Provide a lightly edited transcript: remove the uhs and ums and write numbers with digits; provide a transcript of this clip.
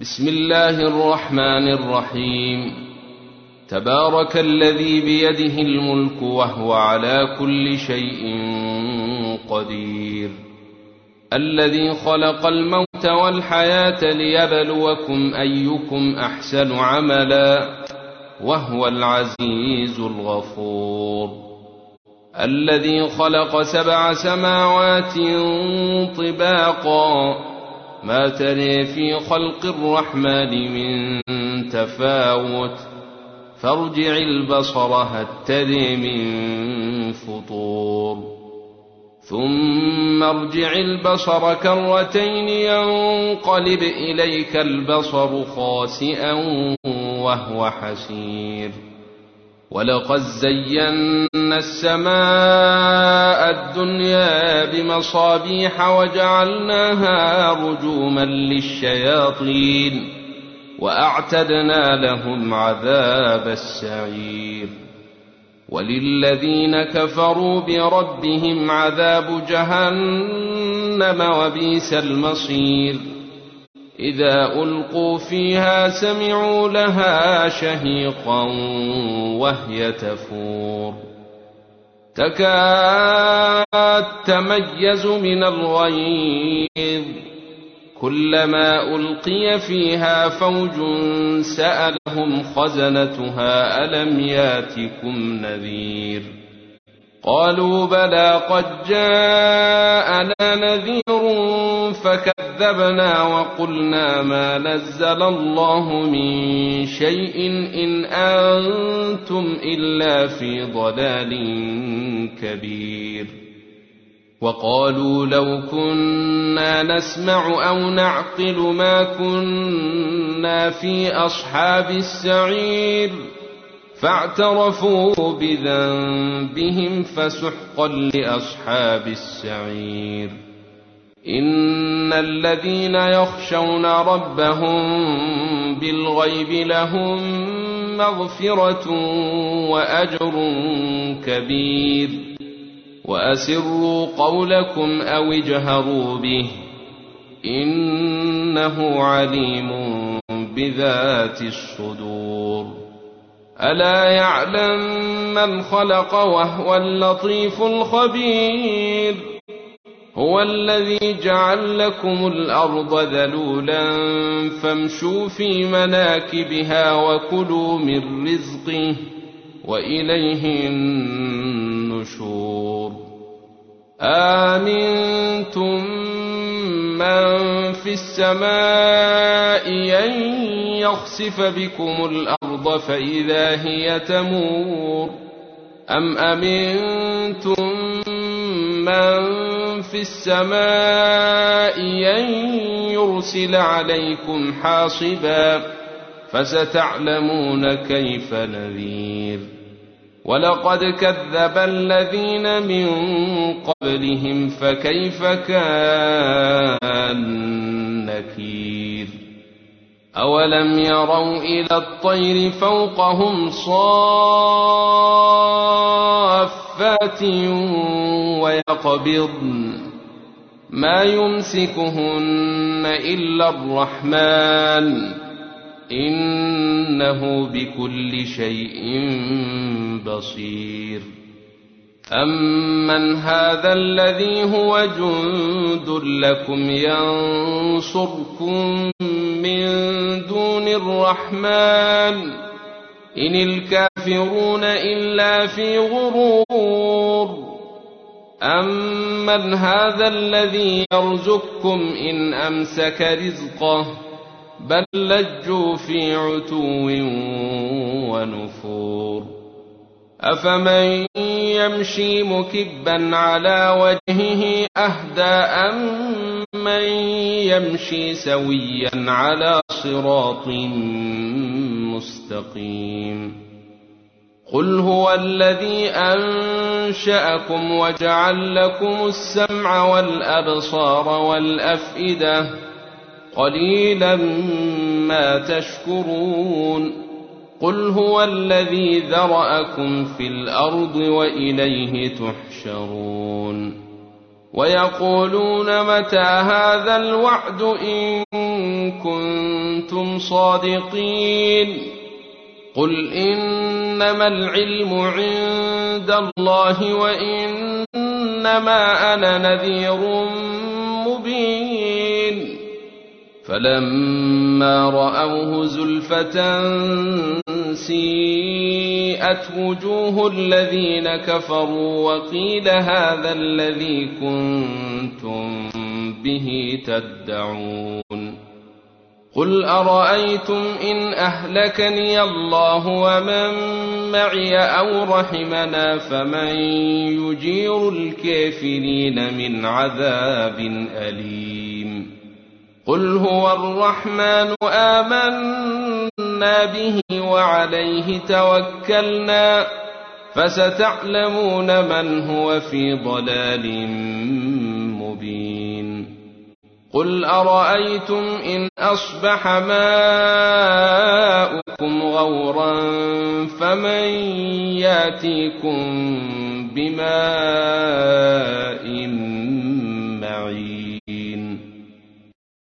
بسم الله الرحمن الرحيم. تبارك الذي بيده الملك وهو على كل شيء قدير، الذي خلق الموت والحياة ليبلوكم أيكم أحسن عملا وهو العزيز الغفور، الذي خلق 7 سماوات طباقا ما تري في خلق الرحمن من تفاوت فارجع البصر هل تري من فطور ثم ارجع البصر كرتين ينقلب إليك البصر خاسئا وهو حسير، ولقد زينا السماء الدنيا بمصابيح وجعلناها رجوما للشياطين وأعتدنا لهم عذاب السعير، وللذين كفروا بربهم عذاب جهنم وبئس المصير، إذا ألقوا فيها سمعوا لها شهيقا وهي تفور تكاد تميز من الغيظ، كلما ألقي فيها فوج سألهم خزنتها ألم ياتكم نذير، قالوا بلى قد جاءنا نذير فكذبنا وقلنا ما نزل الله من شيء إن أنتم إلا في ضلال كبير، وقالوا لو كنا نسمع أو نعقل ما كنا في أصحاب السعير، فاعترفوا بذنبهم فسحقا لأصحاب السعير، إن الذين يخشون ربهم بالغيب لهم مغفرة وأجر كبير، وأسروا قولكم أو اجهروا به إنه عليم بذات الصدور، ألا يعلم من خلق وهو اللطيف الخبير، هو الذي جعل لكم الأرض ذلولا فامشوا في مناكبها وكلوا من رزقه وإليه النشور، آمنتم من في السماء أن يخسف بكم الأرض فإذا هي تمور، أم أمنتم من في السماء أن يرسل عليكم حاصبا فستعلمون كيف نذير، ولقد كذب الذين من قبلهم فكيف كان نكير، أولم يروا إلى الطير فوقهم صافات ويقبضن ما يمسكهن إلا الرحمن إنه بكل شيء بصير، أمن هذا الذي هو جند لكم ينصركم من دون الرحمن إن الكافرون إلا في غرور، أمن هذا الذي يرزقكم إن أمسك رزقه بل لجوا في عتو ونفور، أفمن يمشي مكبا على وجهه أهدى أمن يمشي سويا على صراط مستقيم، قل هو الذي أنشأكم وجعل لكم السمع والأبصار والأفئدة قليلا ما تشكرون، قل هو الذي ذرأكم في الأرض وإليه تحشرون، ويقولون متى هذا الوعد إن كنتم كنتم صادقين. قل إنما العلم عند الله وإنما أنا نذير مبين. فلما رأوه زلفة سيئت وجوه الذين كفروا وقيل هذا الذي كنتم به تدعون. قل أرأيتم إن أهلكني الله ومن معي أو رحمنا فمن يجير الكافرين من عذاب أليم. قل هو الرحمن آمنا به وعليه توكلنا فستعلمون من هو في ضلال مبين. قل أرأيتم إن أصبح ماؤكم غورا فمن ياتيكم بماء